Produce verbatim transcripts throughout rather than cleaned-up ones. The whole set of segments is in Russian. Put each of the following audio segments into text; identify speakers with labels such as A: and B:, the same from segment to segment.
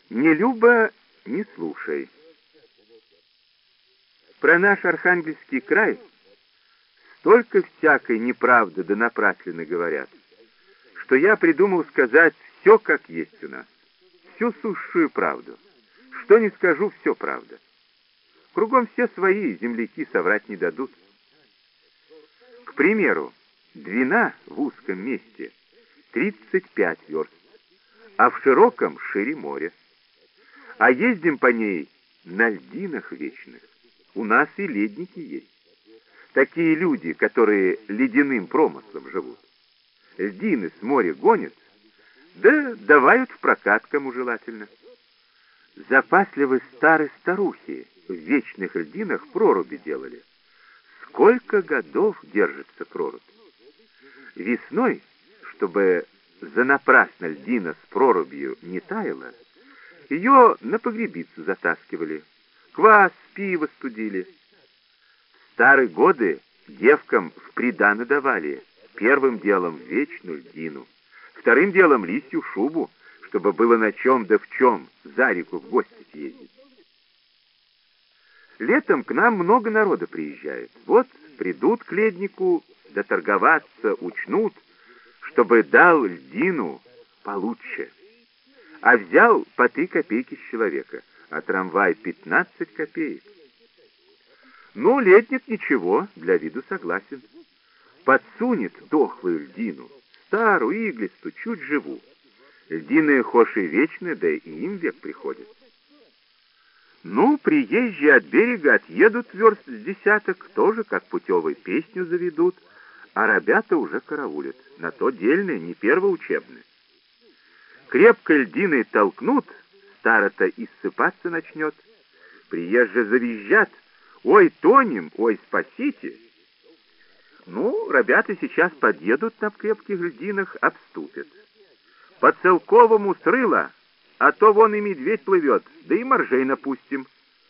A: Не любо, не слушай. Про наш Архангельский край столько всякой неправды да напраслины говорят, что я придумал сказать все, как есть у нас, всю сущую правду. Что не скажу, все правда. Кругом все свои, земляки соврать не дадут. К примеру, длина в узком месте тридцать пять верст, а в широком шире моря. А ездим по ней на льдинах вечных. У нас и ледники есть. Такие люди, которые ледяным промыслом живут. Льдины с моря гонят, да давают в прокат, кому желательно. Запасливы старые старухи в вечных льдинах проруби делали. Сколько годов держится прорубь? Весной, чтобы занапрасно льдина с прорубью не таяла, ее на погребицу затаскивали, квас, пиво студили. В старые годы девкам в приданы давали первым делом вечную льдину, вторым делом листью шубу, чтобы было на чем да в чем за реку в гости съездить. Летом к нам много народа приезжает. Вот придут к леднику, да торговаться учнут, чтобы дал льдину получше. А взял по три копейки с человека, а трамвай пятнадцать копеек. Ну, ледник ничего, для виду согласен. Подсунет дохлую льдину, старую, иглистую, чуть живу. Льдины хошь и вечные, да и им век приходит. Ну, приезжие от берега отъедут верст с десяток, тоже как путевой песню заведут, а ребята уже караулят. На то дельные, не первоучебные. Крепко льдиной толкнут, старо-то иссыпаться начнет. Приезжие завизжат: «Ой, тонем, ой, спасите!» Ну, ребята сейчас подъедут на крепких льдинах, обступят. По целковому срыла, а то вон и медведь плывет, да и моржей напустим.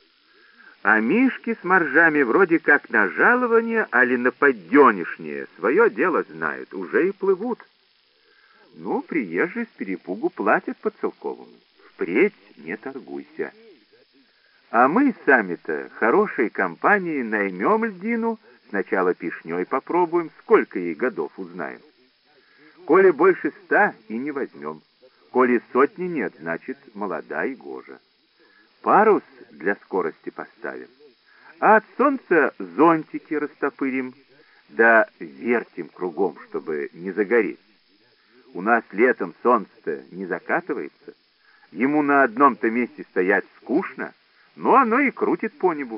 A: А мишки с моржами вроде как на жалование, али на подденешнее, свое дело знают, уже и плывут. Ну, приезжие с перепугу платят по целковому. Впредь не торгуйся. А мы сами-то хорошей компанией наймем льдину, сначала пешней попробуем, сколько ей годов узнаем. Коли больше ста, и не возьмем. Коли сотни нет, значит, молода и гожа. Парус для скорости поставим, а от солнца зонтики растопырим, да вертим кругом, чтобы не загореть. У нас летом солнце-то не закатывается, ему на одном-то месте стоять скучно, но оно и крутит по небу.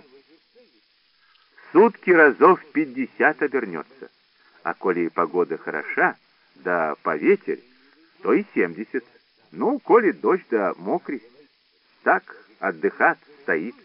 A: Сутки разов пятьдесят обернется, а коли и погода хороша, да поветерь, то и семьдесят. Ну, коли дождь да мокрый, так отдыхать стоит.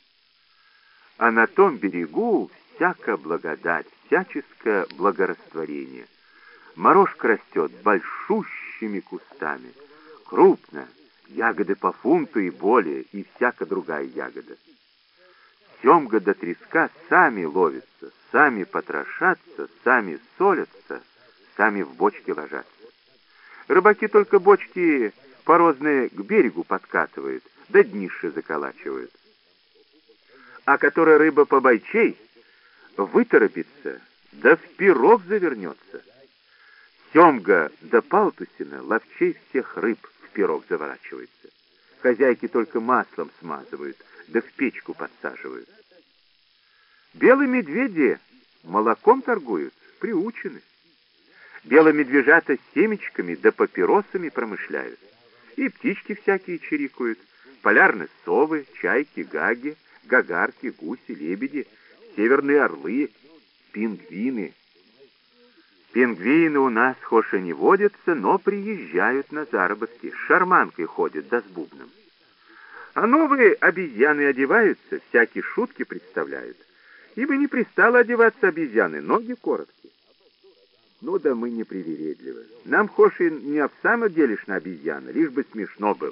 A: А на том берегу всяко благодать, всяческое благорастворение. Морожка растет большущими кустами, крупно, ягоды по фунту и более, и всяка другая ягода. Семга до треска сами ловятся, сами потрошатся, сами солятся, сами в бочки ложатся. Рыбаки только бочки порозные к берегу подкатывают, да днище заколачивают. А которая рыба побойчей, выторопится, да в пирог завернется. Семга да палтусина ловчей всех рыб в пирог заворачивается. Хозяйки только маслом смазывают, да в печку подсаживают. Белые медведи молоком торгуют, приучены. Белые медвежата семечками да папиросами промышляют. И птички всякие чирикают, полярные совы, чайки, гаги, гагарки, гуси, лебеди, северные орлы, пингвины. Пингвины у нас хошь и не водятся, но приезжают на заработки, с шарманкой ходят да с бубном. А новые обезьяны одеваются, всякие шутки представляют. Ибо не пристало одеваться обезьяны, ноги короткие. Ну да мы не привередливы. Нам хошь и не в самом деле на обезьяна, лишь бы смешно было.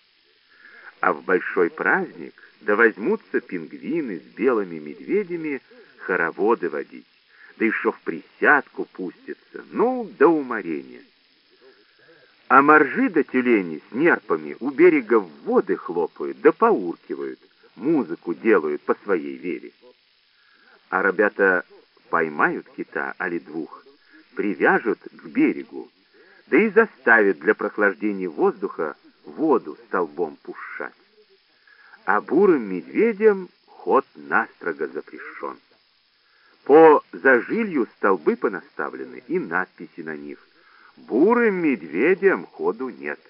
A: А в большой праздник да возьмутся пингвины с белыми медведями хороводы водить, да еще в присядку пустятся, ну, до уморения. А моржи да тюлени с нерпами у берега в воды хлопают, да поуркивают, музыку делают по своей вере. А ребята поймают кита, али двух, привяжут к берегу, да и заставят для прохлаждения воздуха воду столбом пушать. А бурым медведям ход настрого запрещен. По зажилью столбы понаставлены и надписи на них. Бурым медведям ходу нет.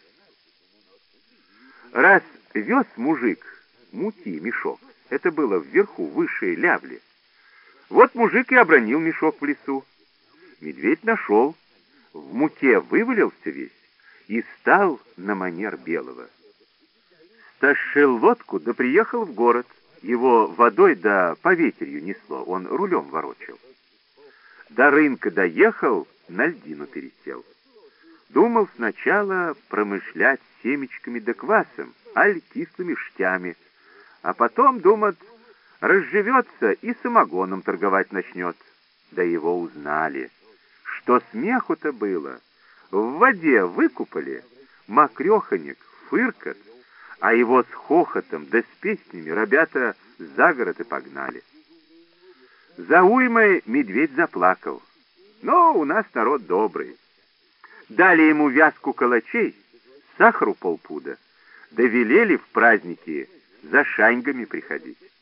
A: Раз вез мужик муки мешок, это было вверху, выше лявли. Вот мужик и обронил мешок в лесу. Медведь нашел, в муке вывалился весь и стал на манер белого. Стащил лодку, да приехал в город. Его водой да по ветрию несло, он рулем ворочал. До рынка доехал, на льдину пересел. Думал сначала промышлять семечками да квасом, аль кислыми штями, а потом, думает, разживется и самогоном торговать начнет. Да его узнали. Что смеху-то было? В воде выкупали, мокреханик, фыркот, а его с хохотом да с песнями ребята за город и погнали. За уймой медведь заплакал. Но у нас народ добрый. Дали ему вязку калачей, сахару полпуда, да велели в праздники за шаньгами приходить.